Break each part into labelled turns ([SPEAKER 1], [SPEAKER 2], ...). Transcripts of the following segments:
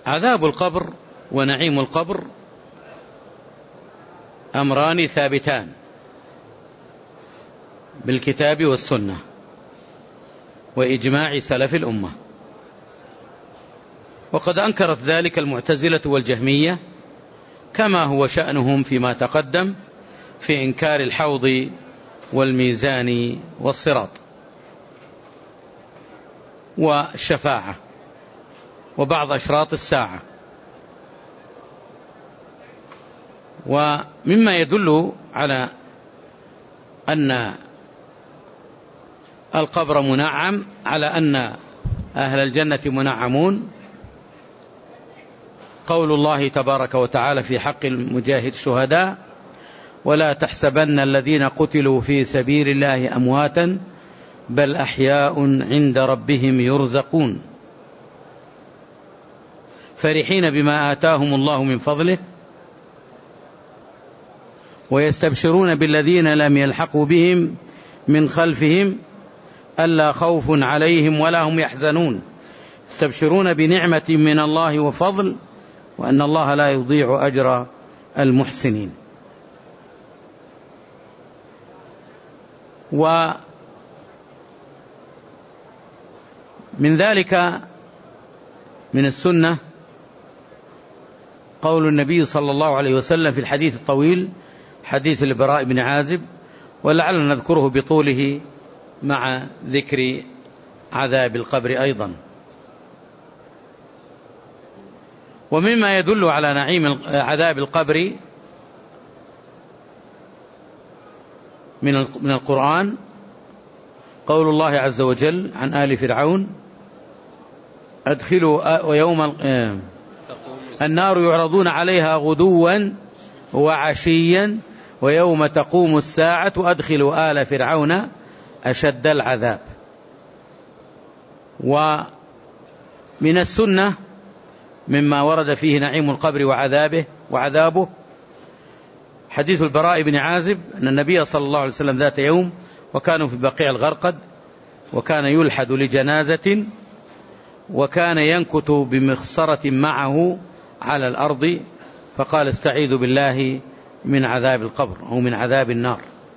[SPEAKER 1] عذاب القبر ونعيم القبر أمران ثابتان بالكتاب والسنة وإجماع سلف الأمة، وقد أنكرت ذلك المعتزلة والجهمية كما هو شأنهم فيما تقدم في إنكار الحوض والميزان والصراط والشفاعة وبعض أشراط الساعة. ومما يدل على أن القبر منعم، على أن أهل الجنة منعمون، قول الله تبارك وتعالى في حق المجاهد الشهداء: ولا تحسبن الذين قتلوا في سبيل الله أمواتا بل أحياء عند ربهم يرزقون فرحين بما آتاهم الله من فضله ويستبشرون بالذين لم يلحقوا بهم من خلفهم ألا خوف عليهم ولا هم يحزنون، يستبشرون بنعمة من الله وفضل وأن الله لا يضيع أجر المحسنين. ومن ذلك من السنة قول النبي صلى الله عليه وسلم في الحديث الطويل، حديث البراء بن عازب، ولعلنا نذكره بطوله مع ذكر عذاب القبر أيضا. ومما يدل على نعيم عذاب القبر من القرآن قول الله عز وجل عن آل فرعون: أدخلوا ويوم النار يعرضون عليها غدوا وعشيا ويوم تقوم الساعة أدخلوا آل فرعون أشد العذاب. ومن السنة مما ورد فيه نعيم القبر وعذابه حديث البراء بن عازب أن النبي صلى الله عليه وسلم ذات يوم وكانوا في بقيع الغرقد وكان يلحد لجنازة وكان ينكت بمخصرة معه على الأرض فقال: استعيذوا بالله من عذاب القبر أو من عذاب النار.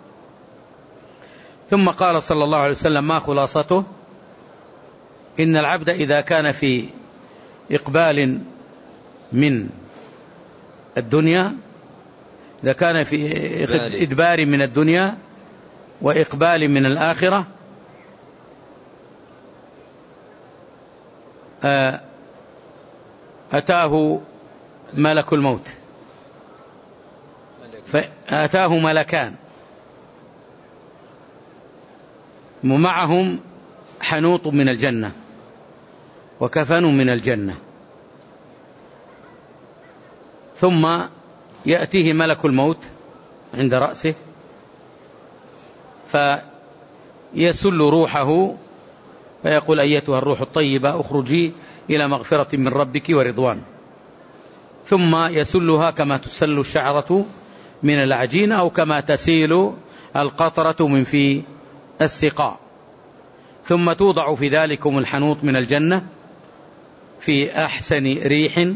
[SPEAKER 1] ثم قال صلى الله عليه وسلم: ما خلاصته؟ إن العبد إذا كان في إقبال من الدنيا، إذا كان في إدبار من الدنيا وإقبال من الآخرة، أتاه ملك الموت، فأتاه ملكان ومعهم حنوط من الجنة وكفن من الجنة، ثم يأتيه ملك الموت عند رأسه فيسل روحه فيقول: أيتها الروح الطيبة اخرجي إلى مغفرة من ربك ورضوان. ثم يسلها كما تسل الشعرة من العجين أو كما تسيل القطرة من في السقاء، ثم توضع في ذلكم الحنوط من الجنة في أحسن ريح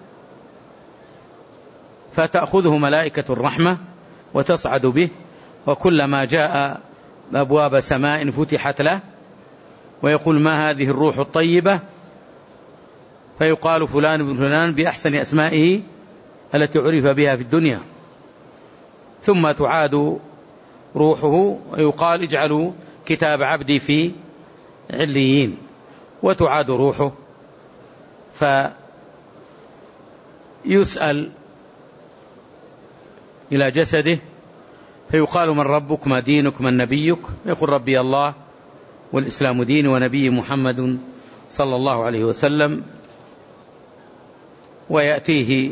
[SPEAKER 1] فتأخذه ملائكة الرحمة وتصعد به، وكلما جاء أبواب سماء فتحت له ويقول: ما هذه الروح الطيبة؟ فيقال: فلان بن فلان بأحسن أسمائه التي عرف بها في الدنيا. ثم تعاد روحه ويقال: اجعلوا كتاب عبدي في عليين، وتعاد روحه فيسأل إلى جسده فيقال: من ربك؟ ما دينك؟ من نبيك؟ يقول: ربي الله والإسلام دين ونبي محمد صلى الله عليه وسلم. ويأتيه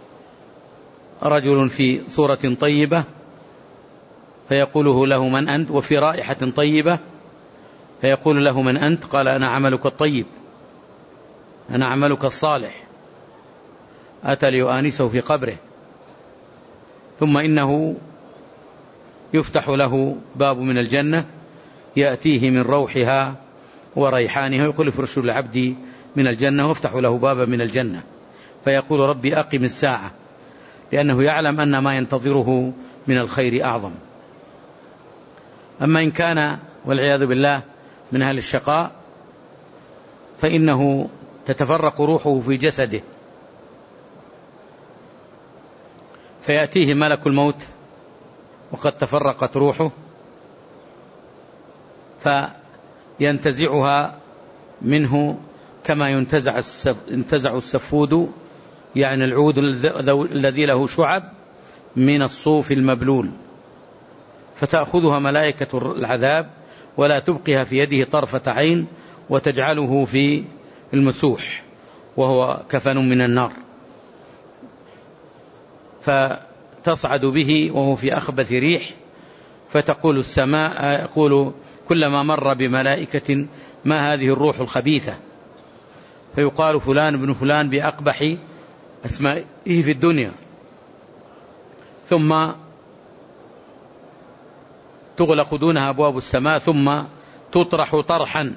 [SPEAKER 1] رجل في صورة طيبة فيقوله له: من أنت؟ وفي رائحة طيبة فيقول له: من أنت؟ قال: أنا عملك الطيب، أنا عملك الصالح، أتى ليؤانسه في قبره. ثم إنه يفتح له باب من الجنة يأتيه من روحها وريحانها، ويقول: افرشوا لعبدي من الجنة، وافتحوا له بابا من الجنة. فيقول ربي أقم الساعة، لأنه يعلم أن ما ينتظره من الخير أعظم. أما إن كان والعياذ بالله من أهل الشقاء فإنه تتفرق روحه في جسده، فيأتيه ملك الموت وقد تفرقت روحه فينتزعها منه كما ينتزع السفود، يعني العود الذي له شعب من الصوف المبلول، فتأخذها ملائكة العذاب ولا تبقيها في يده طرفة عين وتجعله في المسوح وهو كفن من النار، فتصعد به وهو في أخبث ريح، فتقول السماء يقول كلما مر بملائكة ما هذه الروح الخبيثة، فيقال فلان ابن فلان بأقبح أسمائه في الدنيا، ثم تغلق دونها أبواب السماء ثم تطرح طرحا.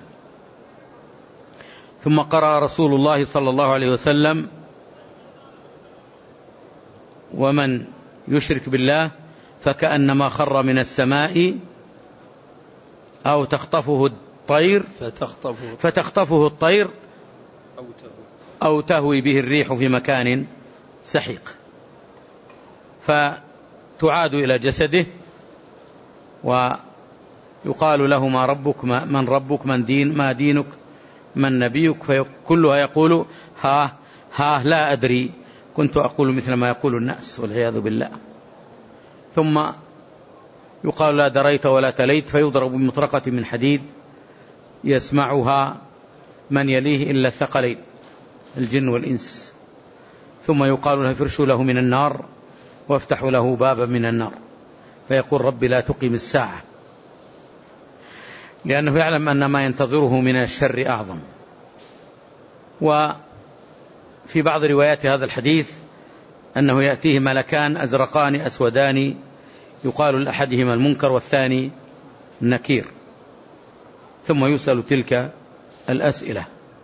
[SPEAKER 1] ثم قرأ رسول الله صلى الله عليه وسلم ومن يشرك بالله فكأنما خر من السماء أو تخطفه الطير أو تهوي به الريح في مكان سحيق، فتعاد إلى جسده ويقال له ما ربك من ربك ما دينك من نبيك، فكلها يقول ها لا أدري، كنت أقول مثل ما يقول الناس والعياذ بالله. ثم يقال لا دريت ولا تليت، فيضرب بمطرقة من حديد يسمعها من يليه إلا الثقلين الجن والإنس، ثم يقال له فرشوا له من النار وافتحوا له بابا من النار، فيقول ربي لا تقم الساعة، لأنه يعلم أن ما ينتظره من الشر أعظم. وفي بعض روايات هذا الحديث أنه يأتيه ملكان أزرقان أسودان، يقال لأحدهما المنكر والثاني النكير، ثم يسأل تلك الأسئلة.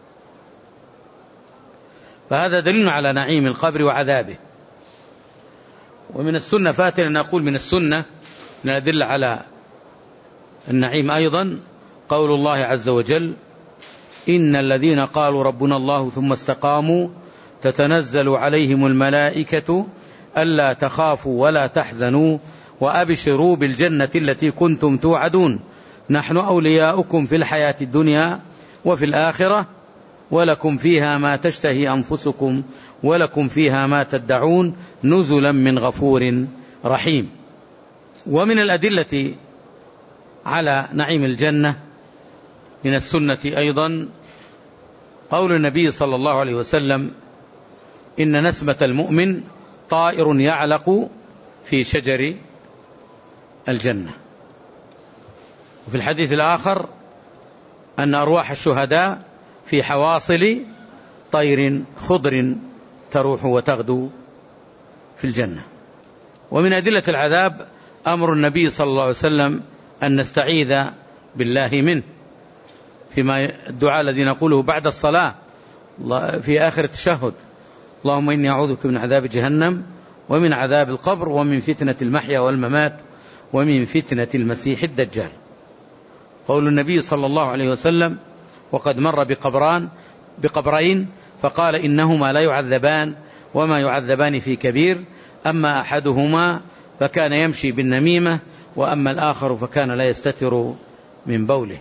[SPEAKER 1] فهذا دليل على نعيم القبر وعذابه. ومن السنة فاتنا أن أقول من السنة ندل على النعيم أيضا قول الله عز وجل إن الذين قالوا ربنا الله ثم استقاموا تتنزل عليهم الملائكة ألا تخافوا ولا تحزنوا وأبشروا بالجنة التي كنتم توعدون نحن أولياؤكم في الحياة الدنيا وفي الآخرة ولكم فيها ما تشتهي أنفسكم ولكم فيها ما تدعون نزلا من غفور رحيم. ومن الأدلة على نعيم الجنة من السنة أيضا قول النبي صلى الله عليه وسلم إن نسمة المؤمن طائر يعلق في شجر الجنة. وفي الحديث الآخر أن أرواح الشهداء في حواصل طير خضر تروح وتغدو في الجنة. ومن أدلة العذاب أمر النبي صلى الله عليه وسلم أن نستعيذ بالله منه فيما الدعاء الذي نقوله بعد الصلاة في آخر التشهد اللهم إني أعوذ بك من عذاب جهنم ومن عذاب القبر ومن فتنة المحيا والممات ومن فتنة المسيح الدجال. قول النبي صلى الله عليه وسلم وقد مر بقبرين فقال إنهما لا يعذبان وما يعذبان في كبير أما أحدهما فكان يمشي بالنميمة وأما الآخر فكان لا يستتر من بوله.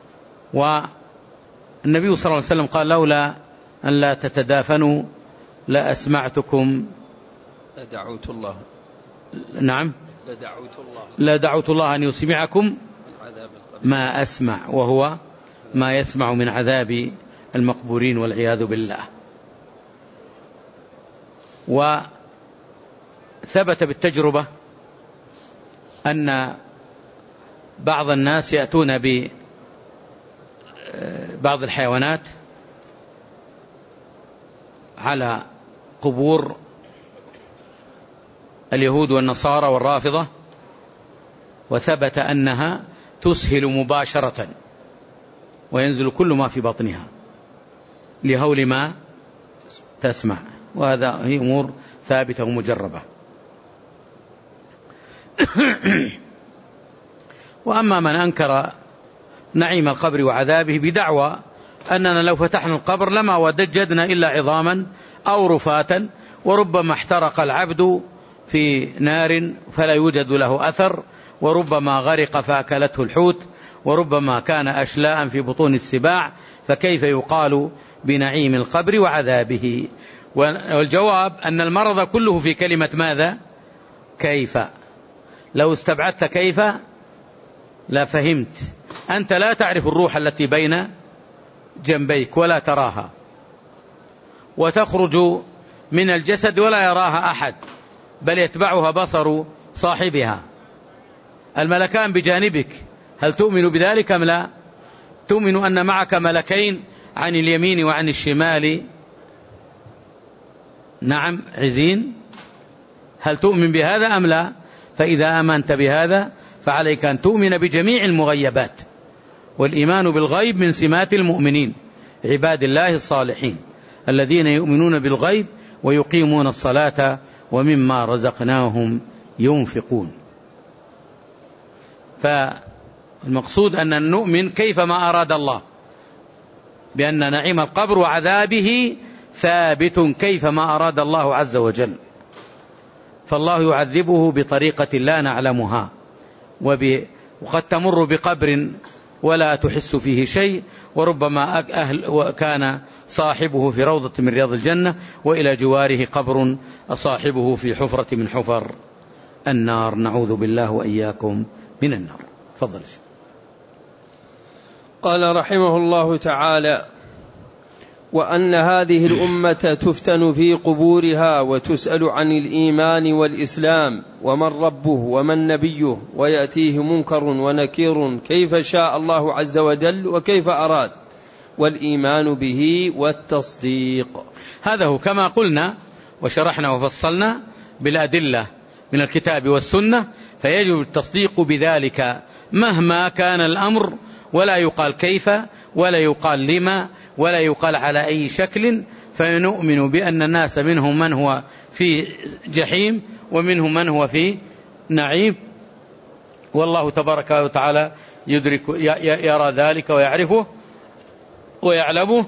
[SPEAKER 1] والنبي صلى الله عليه وسلم قال لولا أن لا تتدافنوا لا أسمعتكم
[SPEAKER 2] لدعوت الله.
[SPEAKER 1] نعم لدعوت الله أن يسمعكم ما أسمع وهو ما يسمع من عذاب المقبورين والعياذ بالله. وثبت بالتجربة أن بعض الناس يأتون ببعض الحيوانات على قبور اليهود والنصارى والرافضة، وثبت أنها تسهل مباشرة وينزل كل ما في بطنها لهول ما تسمع. وهذا هي أمور ثابتة ومجربة. وأما من أنكر نعيم القبر وعذابه بدعوى أننا لو فتحنا القبر لما وجدنا إلا عظاما أو رفاتا، وربما احترق العبد في نار فلا يوجد له أثر، وربما غرق فأكلته الحوت، وربما كان أشلاء في بطون السباع، فكيف يقال بنعيم القبر وعذابه؟ والجواب أن المرض كله في كلمة ماذا؟ كيف. لو استبعدت كيف لا فهمت. أنت لا تعرف الروح التي بين جنبيك ولا تراها، وتخرج من الجسد ولا يراها أحد، بل يتبعها بصر صاحبها. الملكان بجانبك، هل تؤمن بذلك أم لا؟ تؤمن أن معك ملكين عن اليمين وعن الشمال، نعم عزين، هل تؤمن بهذا أم لا؟ فإذا آمنت بهذا فعليك أن تؤمن بجميع المغيبات، والإيمان بالغيب من سمات المؤمنين عباد الله الصالحين الذين يؤمنون بالغيب ويقيمون الصلاة ومما رزقناهم ينفقون. فالمقصود أن نؤمن كيفما أراد الله بأن نعيم القبر وعذابه ثابت كيفما أراد الله عز وجل، فالله يعذبه بطريقة لا نعلمها، وقد تمر بقبر ولا تحس فيه شيء، وربما كان صاحبه في روضة من رياض الجنة، وإلى جواره قبر صاحبه في حفرة من حفر النار، نعوذ بالله وإياكم من النار. تفضل.
[SPEAKER 2] قال رحمه الله تعالى: وأن هذه الأمة تفتن في قبورها وتسأل عن الإيمان والإسلام ومن ربه ومن نبيه، ويأتيه منكر ونكير كيف شاء الله عز وجل وكيف أراد، والإيمان به والتصديق.
[SPEAKER 1] هذا هو كما قلنا وشرحنا وفصلنا بالأدلة من الكتاب والسنة، فيجب التصديق بذلك مهما كان الأمر، ولا يقال كيف ولا يقال لما ولا يقال على أي شكل. فنؤمن بأن الناس منهم من هو في جحيم ومنهم من هو في نعيم، والله تبارك وتعالى يرى ذلك ويعرفه ويعلمه،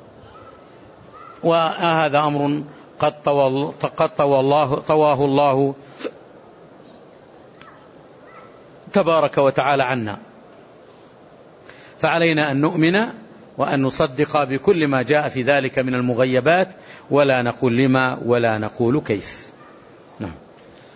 [SPEAKER 1] وهذا أمر قد طواه الله تبارك وتعالى عنا. فعلينا أن نؤمن وأن نصدق بكل ما جاء في ذلك من المغيبات، ولا نقول لما ولا نقول كيف. نعم.